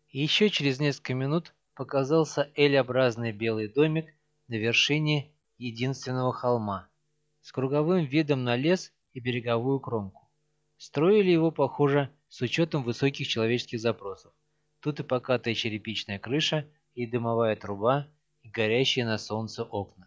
И еще через несколько минут показался L-образный белый домик на вершине единственного холма с круговым видом на лес и береговую кромку. Строили его, похоже, с учетом высоких человеческих запросов. Тут и покатая черепичная крыша, и дымовая труба, и горящие на солнце окна.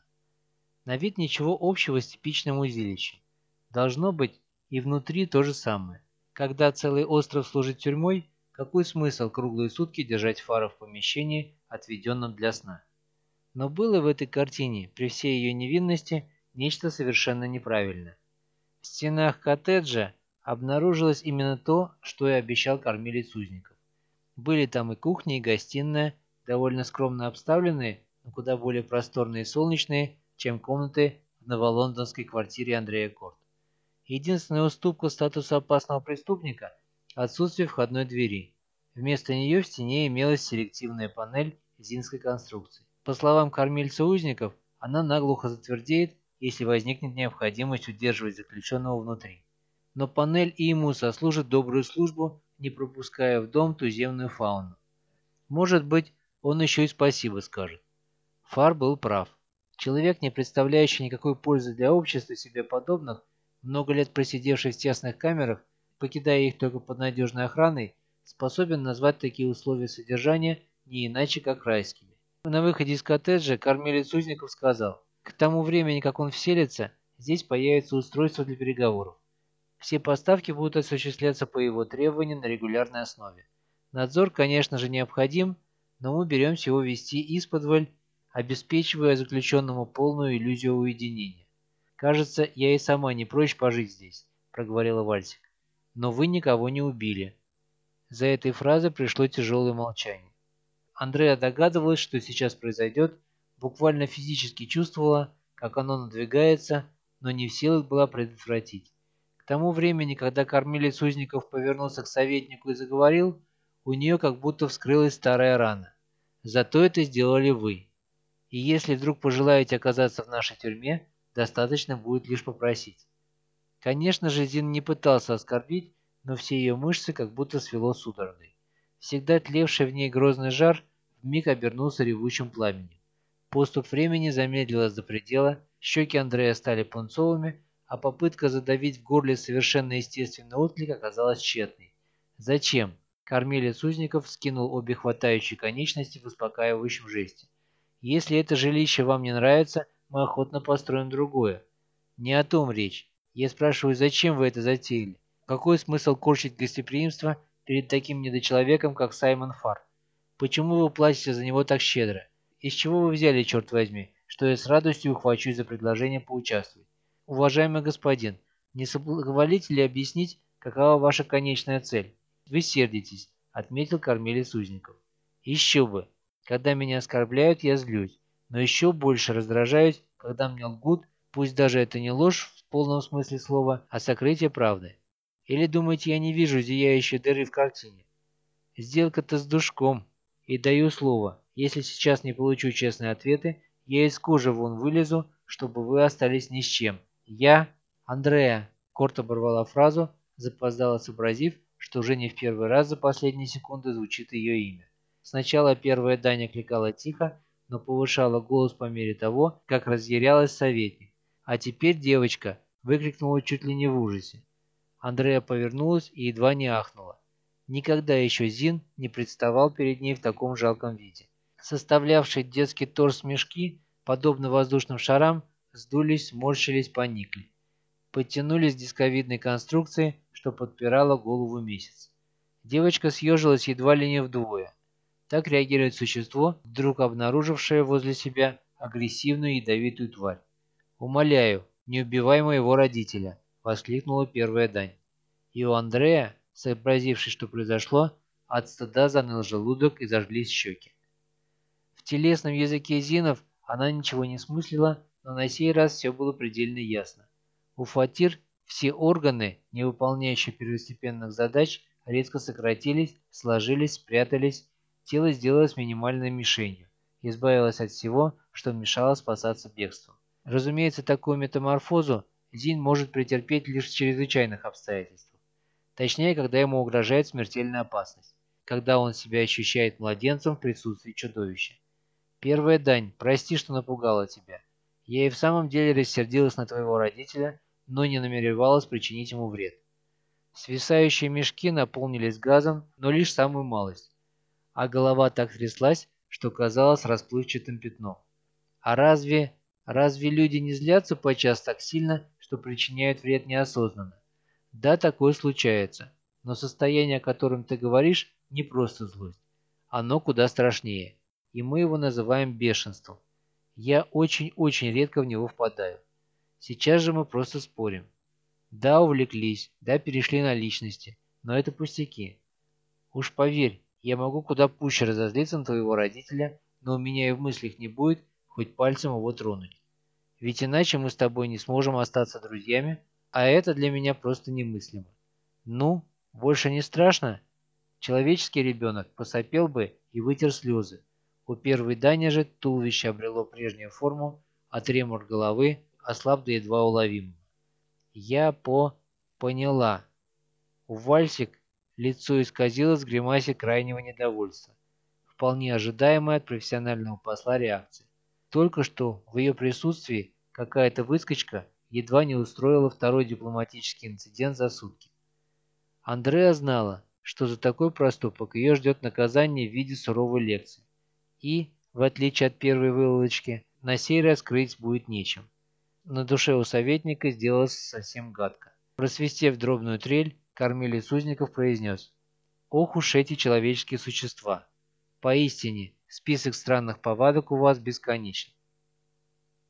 На вид ничего общего с типичным узилищем. Должно быть, и внутри то же самое. Когда целый остров служит тюрьмой, какой смысл круглые сутки держать фары в помещении, отведенном для сна? Но было в этой картине, при всей ее невинности, нечто совершенно неправильное. В стенах коттеджа обнаружилось именно то, что и обещал кормилец узников. Были там и кухня, и гостиная, довольно скромно обставленные, но куда более просторные и солнечные, чем комнаты в новолондонской квартире Андрея Корт. Единственная уступка статуса опасного преступника – отсутствие входной двери. Вместо нее в стене имелась селективная панель зинской конструкции. По словам кормильца узников, она наглухо затвердеет, если возникнет необходимость удерживать заключенного внутри. Но панель и ему сослужит добрую службу, не пропуская в дом туземную фауну. Может быть, он еще и спасибо скажет. Фар был прав. Человек, не представляющий никакой пользы для общества себе подобных, много лет просидевший в тесных камерах, покидая их только под надежной охраной, способен назвать такие условия содержания не иначе, как райскими. На выходе из коттеджа кормилец узников сказал: «К тому времени, как он вселится, здесь появится устройство для переговоров. Все поставки будут осуществляться по его требованию на регулярной основе. Надзор, конечно же, необходим, но мы беремся его вести исподволь, обеспечивая заключенному полную иллюзию уединения. «Кажется, я и сама не прочь пожить здесь», — проговорила Вальсик. «Но вы никого не убили». За этой фразой пришло тяжелое молчание. Андреа догадывалась, что сейчас произойдет, буквально физически чувствовала, как оно надвигается, но не в силах была предотвратить. К тому времени, когда кормилец узников повернулся к советнику и заговорил, у нее как будто вскрылась старая рана. «Зато это сделали вы. И если вдруг пожелаете оказаться в нашей тюрьме, достаточно будет лишь попросить». Конечно же, Зин не пытался оскорбить, но все ее мышцы как будто свело судорогой. Всегда тлевший в ней грозный жар вмиг обернулся ревущим пламенем. Поступь времени замедлилась до предела, щеки Андрея стали пунцовыми, а попытка задавить в горле совершенно естественный отклик оказалась тщетной. «Зачем?» — кормилец узников скинул обе хватающие конечности в успокаивающем жесте. «Если это жилище вам не нравится, мы охотно построим другое. Не о том речь. Я спрашиваю, зачем вы это затеяли? Какой смысл корчить гостеприимство перед таким недочеловеком, как Саймон Фар? Почему вы платите за него так щедро? Из чего вы взяли, черт возьми, что я с радостью ухвачусь за предложение поучаствовать? Уважаемый господин, не соблаговолите ли объяснить, какова ваша конечная цель? Вы сердитесь, отметил кормилец узников. Еще бы. Когда меня оскорбляют, я злюсь, но еще больше раздражаюсь, когда мне лгут. Пусть даже это не ложь в полном смысле слова, а сокрытие правды. Или думаете, я не вижу зияющей дыры в картине? Сделка-то с душком. И даю слово, если сейчас не получу честные ответы, я из кожи вон вылезу, чтобы вы остались ни с чем. Я Андреа. Корт оборвала фразу, запоздало сообразив, что уже не в первый раз за последние секунды звучит ее имя. Сначала первая дань окликала тихо, но повышала голос по мере того, как разъярялась советник. «А теперь, девочка!» — выкрикнула чуть ли не в ужасе. Андреа повернулась и едва не ахнула. Никогда еще Зин не представал перед ней в таком жалком виде. Составлявшие детский торс мешки, подобно воздушным шарам, сдулись, сморщились, поникли. Подтянулись к дисковидной конструкции, что подпирала голову месяц. Девочка съежилась едва ли не вдвое. Так реагирует существо, вдруг обнаружившее возле себя агрессивную ядовитую тварь. «Умоляю, не убивай моего родителя!» — воскликнула первая дань. И у Андрея, сообразивший, что произошло, от стыда заныл желудок и зажглись щеки. В телесном языке Зинов она ничего не смыслила, но на сей раз все было предельно ясно. У Фатир все органы, не выполняющие первостепенных задач, резко сократились, сложились, спрятались, тело сделалось минимальной мишенью, избавилось от всего, что мешало спасаться бегством. Разумеется, такую метаморфозу Зин может претерпеть лишь в чрезвычайных обстоятельствах. Точнее, когда ему угрожает смертельная опасность. когда он себя ощущает младенцем в присутствии чудовища. «Первая дань, прости, что напугала тебя. Я и в самом деле рассердилась на твоего родителя, но не намеревалась причинить ему вред». Свисающие мешки наполнились газом, но лишь самую малость, а голова так тряслась, что казалась расплывчатым пятном. А разве люди не злятся подчас так сильно, что причиняют вред неосознанно? Да, такое случается, но состояние, о котором ты говоришь, не просто злость. Оно куда страшнее, и мы его называем бешенством. Я очень-очень редко в него впадаю. Сейчас же мы просто спорим. Да, увлеклись, да, перешли на личности, но это пустяки. Уж поверь, я могу куда пуще разозлиться на твоего родителя, но у меня и в мыслях не будет хоть пальцем его тронуть. Ведь иначе мы с тобой не сможем остаться друзьями, а это для меня просто немыслимо. Ну, больше не страшно? Человеческий ребенок посопел бы и вытер слезы. У первой Дани же туловище обрело прежнюю форму, а тремор головы ослаб до едва уловимого. Поняла. У Вальсик лицо исказилось в гримасе крайнего недовольства. Вполне ожидаемая от профессионального посла реакция. Только что в ее присутствии какая-то выскочка едва не устроила второй дипломатический инцидент за сутки. Андреа знала, что за такой проступок ее ждет наказание в виде суровой лекции. И, в отличие от первой вылазочки, на сей раз крыть будет нечем. На душе у советника сделалось совсем гадко. Просвистев дробную трель, кормилец узников произнес: «Ох уж эти человеческие существа! Поистине, список странных повадок у вас бесконечен.